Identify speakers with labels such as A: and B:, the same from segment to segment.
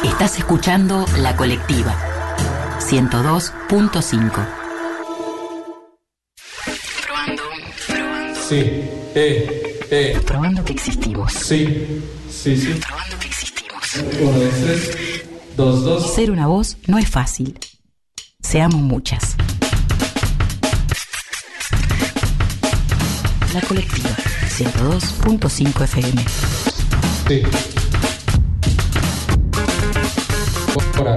A: Estás escuchando La Colectiva 102.5. Probando.
B: Sí,
A: Probando que existimos.
B: Sí.
A: Probando que existimos.
B: 1, 2, 3, 2, 2.
A: Ser una voz no es fácil. Seamos muchas. La Colectiva 102.5 FM.
B: Sí. Ahora,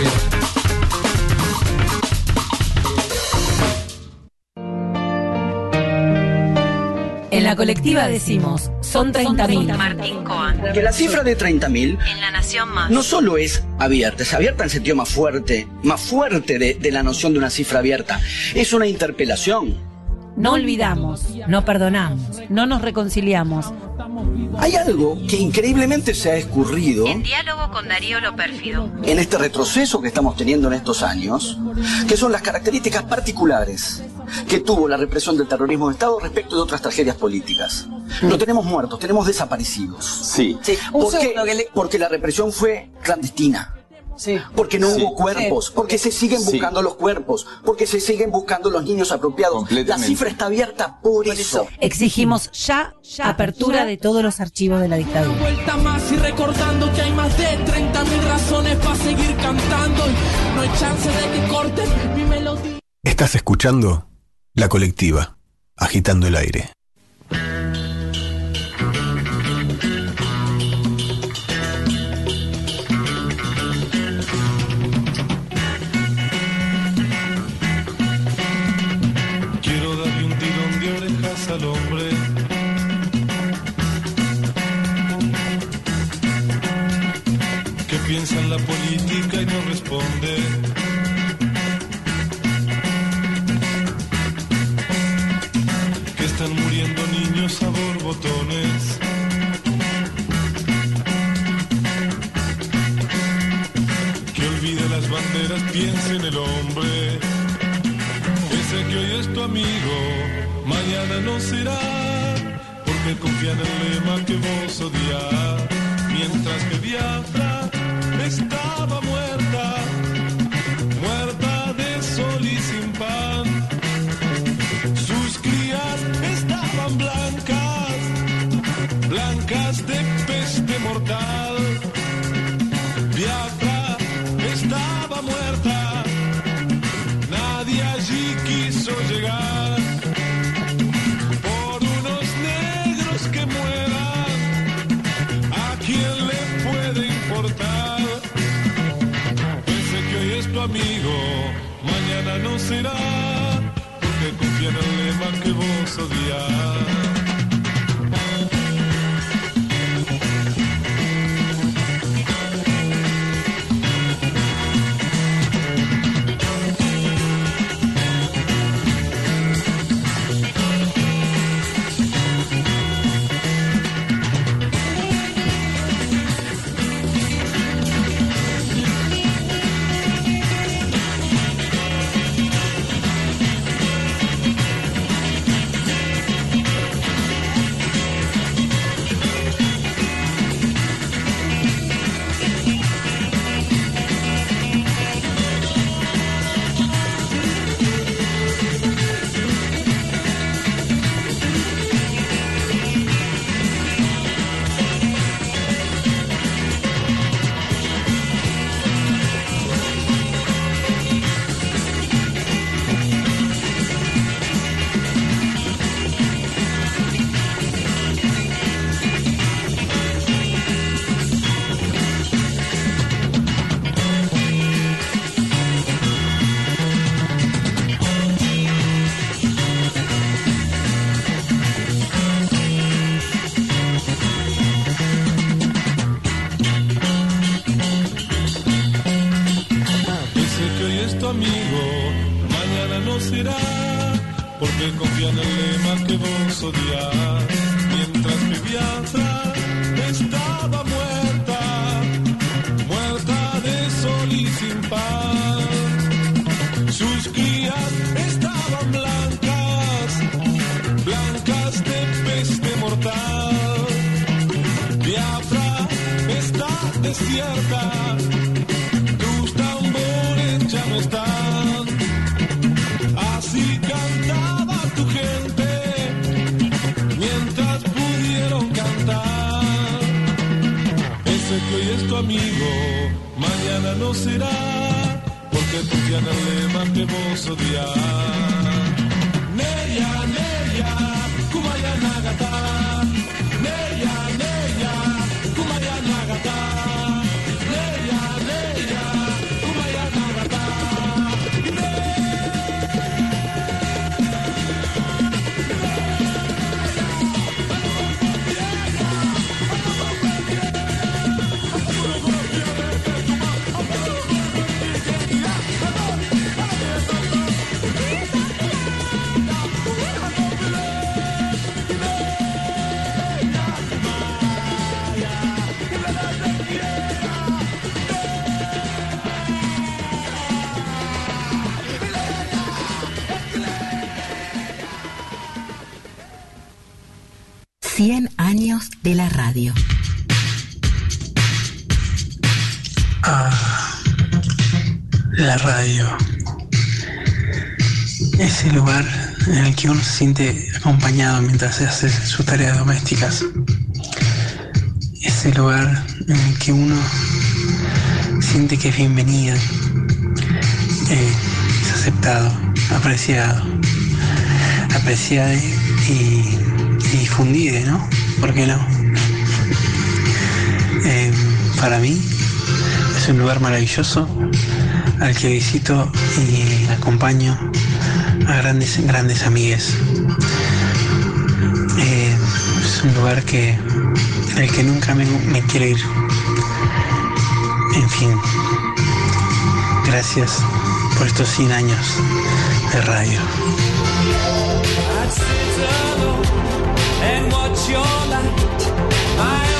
C: En La Colectiva decimos, son 30.000.
D: Martín Coan.
E: Que la cifra de 30.000
D: En La Nación Más.
E: no solo es abierta en el sentido más fuerte de la noción de una cifra abierta. Es una interpelación.
C: No olvidamos, no perdonamos, no nos reconciliamos.
E: Hay algo que increíblemente se ha escurrido
D: En diálogo con Darío Lo Pérfido.
E: en este retroceso que estamos teniendo en estos años, que son las características particulares que tuvo la represión del terrorismo de Estado respecto de otras tragedias políticas. No tenemos muertos, tenemos desaparecidos.
F: Sí.
E: ¿Por qué? Porque la represión fue clandestina. Porque no hubo cuerpos, porque se siguen buscando los cuerpos, porque se siguen buscando los niños apropiados. La cifra está abierta por eso.
C: Exigimos ya apertura de todos los archivos de la dictadura.
G: Vuelta más y recordando que hay más de 30.000 razones para seguir cantando. No hay chance de que corten mi melodía.
H: Estás escuchando La Colectiva, agitando el aire.
I: Quiero darle un tirón de orejas al hombre que piensa en la política y no responde. Que están muriendo niños a borbotones. Que olvide las banderas, piense en el hombre. Ese que hoy es tu amigo, mañana no será, porque confía en el lema que vos odias. Mientras que Biafra estaba muerta, muerta de sol y sin pan. Sus crías estaban blancas, blancas de peste mortal. Biafra estaba muerta, nadie allí quiso llegar. Por unos negros que mueran, ¿a quién le puede importar? Ese que hoy es tu amigo, mañana no será, porque confía en el lema que vos odias. porque confía en el lema que vos odias. Mientras que Biafra estaba muerta, muerta de sol y sin pan. Sus crías estaban blancas, blancas de peste mortal. Biafra está desierta, tus tambores ya no están. Así cantaba tu gente mientras pudieron cantar. Ese que hoy es tu amigo, mañana no será, porque confía en el lema que vos odiás. Neya, Neya, Kumaya Nagata. Neya, Neya, Kumaya Nagata. Neya, Neya, Kumaya Nagata.
A: Cien años de la radio.
F: La radio. Ese lugar en el que uno se siente acompañado mientras se hace sus tareas domésticas. Ese lugar en el que uno siente que es bienvenido, es aceptado, apreciado y difundido, ¿no? ¿Por qué no? Para mí es un lugar maravilloso al que visito y acompaño a grandes amigues. Es un lugar en el que nunca me quiero ir. En fin, gracias por estos 100 años de radio.
G: And watch your light.